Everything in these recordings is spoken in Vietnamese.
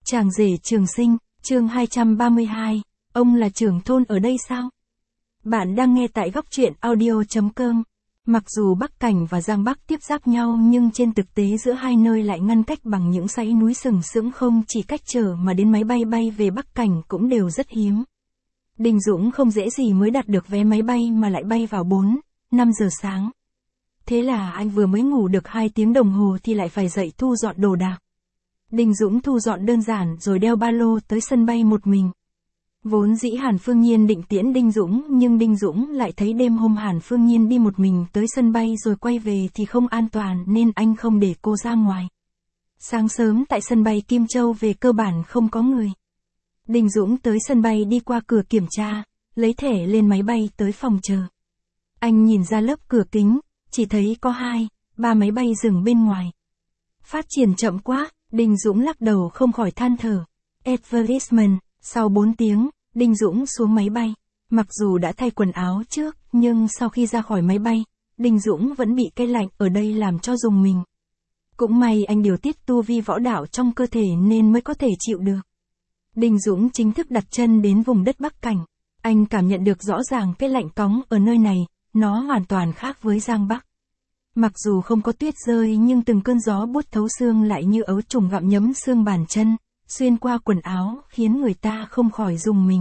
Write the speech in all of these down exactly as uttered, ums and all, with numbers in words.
Chàng rể Trường Sinh, chương hai trăm ba mươi hai, ông là trưởng thôn ở đây sao? Bạn đang nghe tại góc truyện audio chấm com. Mặc dù Bắc Cảnh và Giang Bắc tiếp giáp nhau nhưng trên thực tế giữa hai nơi lại ngăn cách bằng những dãy núi sừng sững, không chỉ cách trở mà đến máy bay bay về Bắc Cảnh cũng đều rất hiếm. Đinh Dũng không dễ gì mới đặt được vé máy bay mà lại bay vào bốn, năm giờ sáng. Thế là anh vừa mới ngủ được hai tiếng đồng hồ thì lại phải dậy thu dọn đồ đạc. Đinh Dũng thu dọn đơn giản rồi đeo ba lô tới sân bay một mình. Vốn dĩ Hàn Phương Nhiên định tiễn Đinh Dũng nhưng Đinh Dũng lại thấy đêm hôm Hàn Phương Nhiên đi một mình tới sân bay rồi quay về thì không an toàn nên anh không để cô ra ngoài. Sáng sớm tại sân bay Kim Châu về cơ bản không có người. Đinh Dũng tới sân bay đi qua cửa kiểm tra, lấy thẻ lên máy bay tới phòng chờ. Anh nhìn ra lớp cửa kính, chỉ thấy có hai, ba máy bay dừng bên ngoài. Phát triển chậm quá, Đinh Dũng lắc đầu không khỏi than thở. Advertisement, sau bốn tiếng, Đinh Dũng xuống máy bay. Mặc dù đã thay quần áo trước, nhưng sau khi ra khỏi máy bay, Đinh Dũng vẫn bị cái lạnh ở đây làm cho rùng mình. Cũng may anh điều tiết tu vi võ đạo trong cơ thể nên mới có thể chịu được. Đinh Dũng chính thức đặt chân đến vùng đất Bắc Cảnh. Anh cảm nhận được rõ ràng cái lạnh cóng ở nơi này, nó hoàn toàn khác với Giang Bắc. Mặc dù không có tuyết rơi nhưng từng cơn gió buốt thấu xương lại như ấu trùng gặm nhấm xương bàn chân, xuyên qua quần áo khiến người ta không khỏi rùng mình.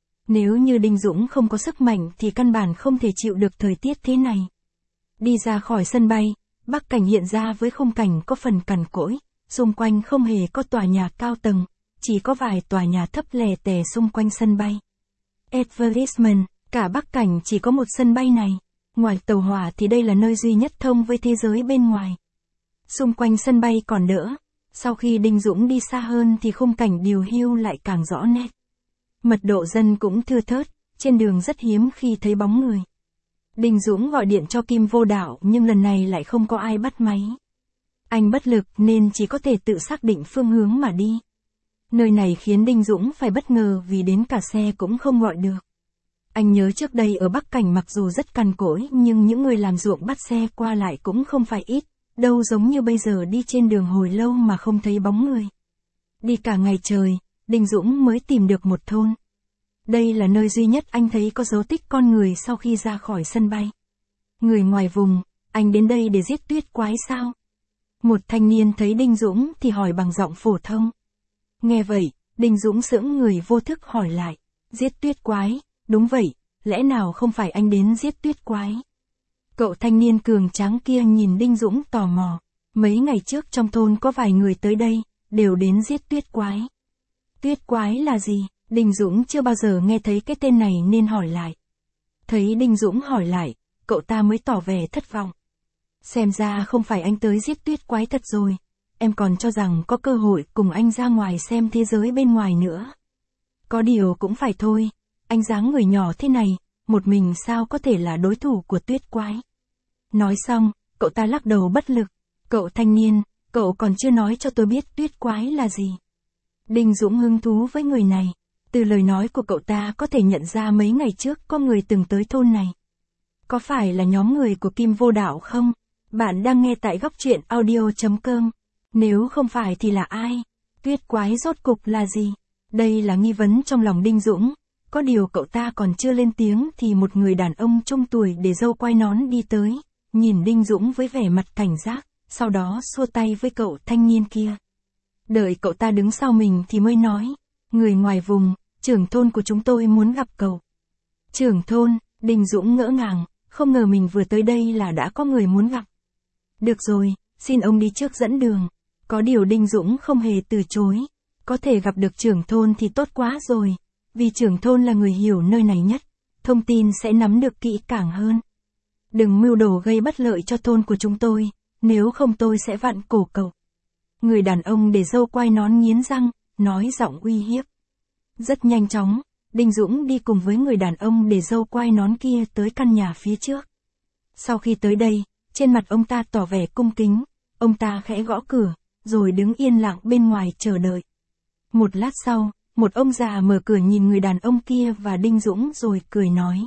Nếu như Đinh Dũng không có sức mạnh thì căn bản không thể chịu được thời tiết thế này. Đi ra khỏi sân bay, Bắc Cảnh hiện ra với khung cảnh có phần cằn cỗi, xung quanh không hề có tòa nhà cao tầng, chỉ có vài tòa nhà thấp lè tè xung quanh sân bay. Advertisement, cả Bắc Cảnh chỉ có một sân bay này. Ngoài tàu hỏa thì đây là nơi duy nhất thông với thế giới bên ngoài. Xung quanh sân bay còn đỡ. Sau khi Đinh Dũng đi xa hơn thì khung cảnh điều hưu lại càng rõ nét. Mật độ dân cũng thưa thớt, trên đường rất hiếm khi thấy bóng người. Đinh Dũng gọi điện cho Kim Vô Đạo nhưng lần này lại không có ai bắt máy. Anh bất lực nên chỉ có thể tự xác định phương hướng mà đi. Nơi này khiến Đinh Dũng phải bất ngờ vì đến cả xe cũng không gọi được. Anh nhớ trước đây ở Bắc Cảnh mặc dù rất cằn cỗi nhưng những người làm ruộng bắt xe qua lại cũng không phải ít, đâu giống như bây giờ đi trên đường hồi lâu mà không thấy bóng người. Đi cả ngày trời, Đinh Dũng mới tìm được một thôn. Đây là nơi duy nhất anh thấy có dấu tích con người sau khi ra khỏi sân bay. Người ngoài vùng, anh đến đây để giết tuyết quái sao? Một thanh niên thấy Đinh Dũng thì hỏi bằng giọng phổ thông. Nghe vậy, Đinh Dũng sững người vô thức hỏi lại, giết tuyết quái? Đúng vậy, lẽ nào không phải anh đến giết tuyết quái? Cậu thanh niên cường tráng kia nhìn Đinh Dũng tò mò. Mấy ngày trước trong thôn có vài người tới đây, đều đến giết tuyết quái. Tuyết quái là gì? Đinh Dũng chưa bao giờ nghe thấy cái tên này nên hỏi lại. Thấy Đinh Dũng hỏi lại, cậu ta mới tỏ vẻ thất vọng. Xem ra không phải anh tới giết tuyết quái thật rồi. Em còn cho rằng có cơ hội cùng anh ra ngoài xem thế giới bên ngoài nữa. Có điều cũng phải thôi. Anh dáng người nhỏ thế này, một mình sao có thể là đối thủ của tuyết quái. Nói xong, cậu ta lắc đầu bất lực. Cậu thanh niên, cậu còn chưa nói cho tôi biết tuyết quái là gì. Đinh Dũng hứng thú với người này. Từ lời nói của cậu ta có thể nhận ra mấy ngày trước có người từng tới thôn này. Có phải là nhóm người của Kim Vô Đạo không? Bạn đang nghe tại góc truyện audio chấm com. Nếu không phải thì là ai? Tuyết quái rốt cục là gì? Đây là nghi vấn trong lòng Đinh Dũng. Có điều cậu ta còn chưa lên tiếng thì một người đàn ông trung tuổi để râu quai nón đi tới, nhìn Đinh Dũng với vẻ mặt cảnh giác, sau đó xua tay với cậu thanh niên kia. Đợi cậu ta đứng sau mình thì mới nói, người ngoài vùng, trưởng thôn của chúng tôi muốn gặp cậu. Trưởng thôn, Đinh Dũng ngỡ ngàng, không ngờ mình vừa tới đây là đã có người muốn gặp. Được rồi, xin ông đi trước dẫn đường. Có điều Đinh Dũng không hề từ chối, có thể gặp được trưởng thôn thì tốt quá rồi. Vì trưởng thôn là người hiểu nơi này nhất, thông tin sẽ nắm được kỹ càng hơn. Đừng mưu đồ gây bất lợi cho thôn của chúng tôi, nếu không tôi sẽ vặn cổ cậu. Người đàn ông để râu quai nón nghiến răng, nói giọng uy hiếp. Rất nhanh chóng, Đinh Dũng đi cùng với người đàn ông để râu quai nón kia tới căn nhà phía trước. Sau khi tới đây, trên mặt ông ta tỏ vẻ cung kính, ông ta khẽ gõ cửa, rồi đứng yên lặng bên ngoài chờ đợi. Một lát sau, một ông già mở cửa nhìn người đàn ông kia và Đinh Dũng rồi cười nói.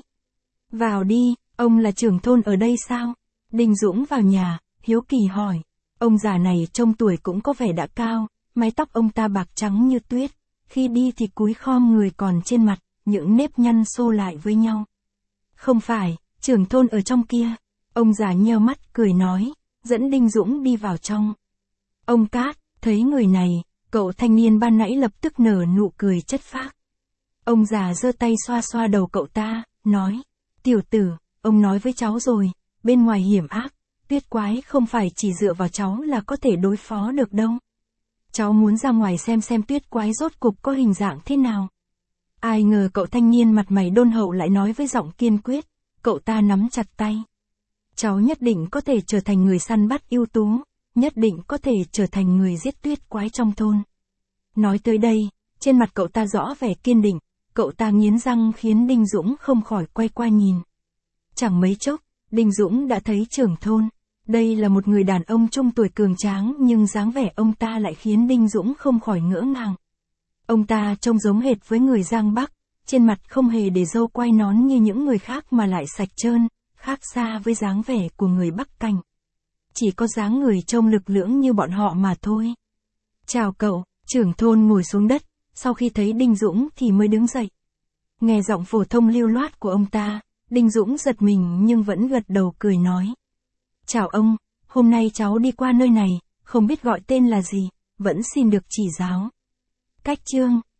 Vào đi, ông là trưởng thôn ở đây sao? Đinh Dũng vào nhà, hiếu kỳ hỏi. Ông già này trông tuổi cũng có vẻ đã cao, mái tóc ông ta bạc trắng như tuyết, khi đi thì cúi khom người còn trên mặt, những nếp nhăn xô lại với nhau. Không phải, trưởng thôn ở trong kia. Ông già nheo mắt cười nói, dẫn Đinh Dũng đi vào trong. Ông Cát, thấy người này, cậu thanh niên ban nãy lập tức nở nụ cười chất phác. Ông già giơ tay xoa xoa đầu cậu ta, nói, tiểu tử, ông nói với cháu rồi, bên ngoài hiểm ác, tuyết quái không phải chỉ dựa vào cháu là có thể đối phó được đâu. Cháu muốn ra ngoài xem xem tuyết quái rốt cục có hình dạng thế nào. Ai ngờ cậu thanh niên mặt mày đôn hậu lại nói với giọng kiên quyết, cậu ta nắm chặt tay. Cháu nhất định có thể trở thành người săn bắt ưu tú, nhất định có thể trở thành người giết tuyết quái trong thôn. Nói tới đây, trên mặt cậu ta rõ vẻ kiên định, cậu ta nghiến răng khiến Đinh Dũng không khỏi quay qua nhìn. Chẳng mấy chốc, Đinh Dũng đã thấy trưởng thôn. Đây là một người đàn ông trung tuổi cường tráng nhưng dáng vẻ ông ta lại khiến Đinh Dũng không khỏi ngỡ ngàng. Ông ta trông giống hệt với người Giang Bắc, trên mặt không hề để râu quai nón như những người khác mà lại sạch trơn, khác xa với dáng vẻ của người Bắc Cảnh. Chỉ có dáng người trông lực lưỡng như bọn họ mà thôi. Chào cậu, trưởng thôn ngồi xuống đất, sau khi thấy Đinh Dũng thì mới đứng dậy. Nghe giọng phổ thông lưu loát của ông ta, Đinh Dũng giật mình nhưng vẫn gật đầu cười nói. Chào ông, hôm nay cháu đi qua nơi này, không biết gọi tên là gì, vẫn xin được chỉ giáo. Cách chương